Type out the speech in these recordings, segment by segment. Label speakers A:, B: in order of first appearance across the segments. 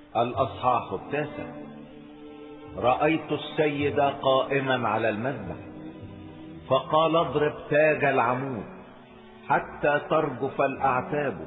A: الأصحاح 9. رأيت السيد قائما على المذبح، فقال: اضرب تاج العمود حتى ترجف الأعتاب،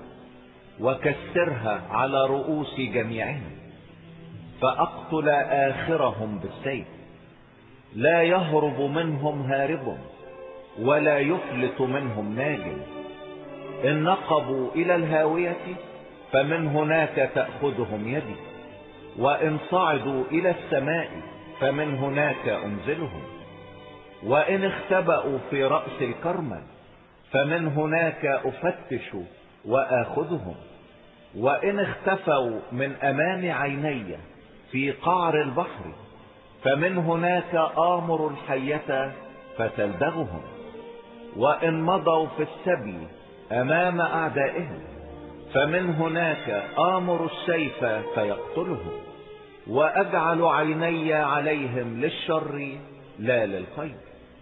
A: وكسرها على رؤوس جميعهم، فأقتل آخرهم بالسيف. لا يهرب منهم هارب، ولا يفلت منهم ناج. إن نقبوا إلى الهاوية فمن هناك تأخذهم يدي، وإن صعدوا إلى السماء فمن هناك أنزلهم، وإن اختبأوا في رأس الكرمل فمن هناك أفتش وآخذهم، وإن اختفوا من أمام عيني في قعر البحر فمن هناك آمر الحية فتلدغهم، وإن مضوا في السبي أمام أعدائهم فمن هناك آمر السيف فيقتلهم، وأجعل عيني عليهم للشر لا للخير.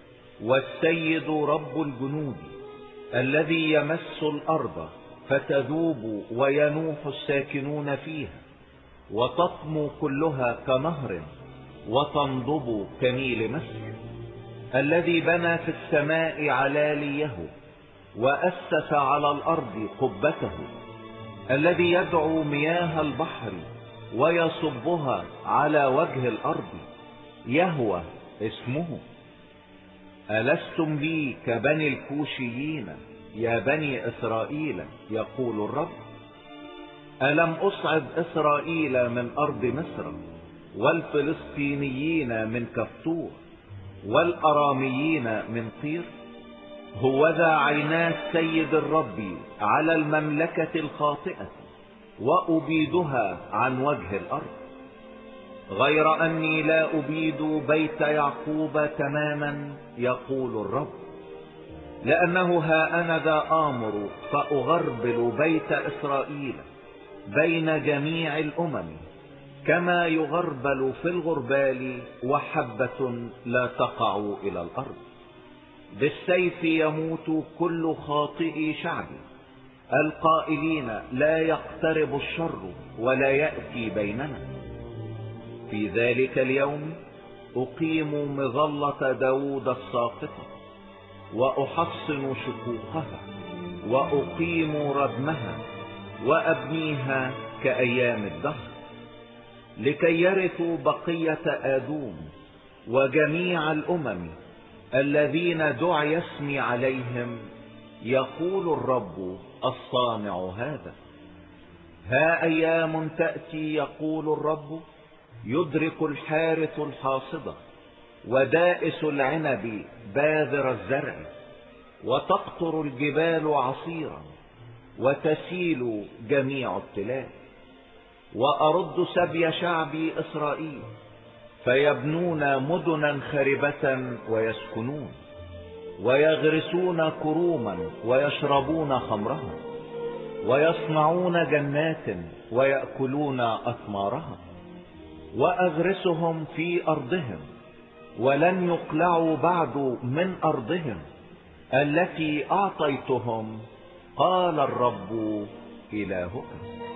A: والسيد رب الجنود الذي يمس الأرض فتذوب وينوح الساكنون فيها، وتطمو كلها كنهر وتنضب كنيل مصر، الذي بنى في السماء علاليه وأسس على الأرض قبته، الذي يدعو مياه البحر ويصبها على وجه الأرض، يهوى اسمه. ألستم بي كبني الكوشيين يا بني إسرائيل؟ يقول الرب. ألم أصعد إسرائيل من أرض مصر، والفلسطينيين من كفتور، والأراميين من قير؟ هوذا عينا السيد الرب على المملكة الخاطئة، وأبيدها عن وجه الأرض، غير أني لا أبيد بيت يعقوب تماما، يقول الرب. لأنه ها أنا ذا آمر فأغربل بيت إسرائيل بين جميع الأمم، كما يغربل في الغربال، وحبة لا تقع إلى الأرض. بالسيف يموت كل خاطئي شعبي، القائلين لا يقترب الشر ولا يأتي بيننا. في ذلك اليوم أقيم مظلة داود الساقطة، وأحصن شقوقها، وأقيم ردمها، وأبنيها كأيام الدهر، لكي يرثوا بقية آدوم وجميع الأمم الذين دعي اسمي عليهم، يقول الرب الصانع هذا. ها أيام تأتي، يقول الرب، يدرك الحارث الحاصدة، ودائس العنب باذر الزرع، وتقطر الجبال عصيرا، وتسيل جميع التلال. وأرد سبي شعبي إسرائيل، فيبنون مدنا خربة ويسكنون، ويغرسون كروما ويشربون خمرها، ويصنعون جنات ويأكلون أثمارها. وأغرسهم في أرضهم، ولن يقلعوا بعد من أرضهم التي أعطيتهم، قال الرب إلهكم.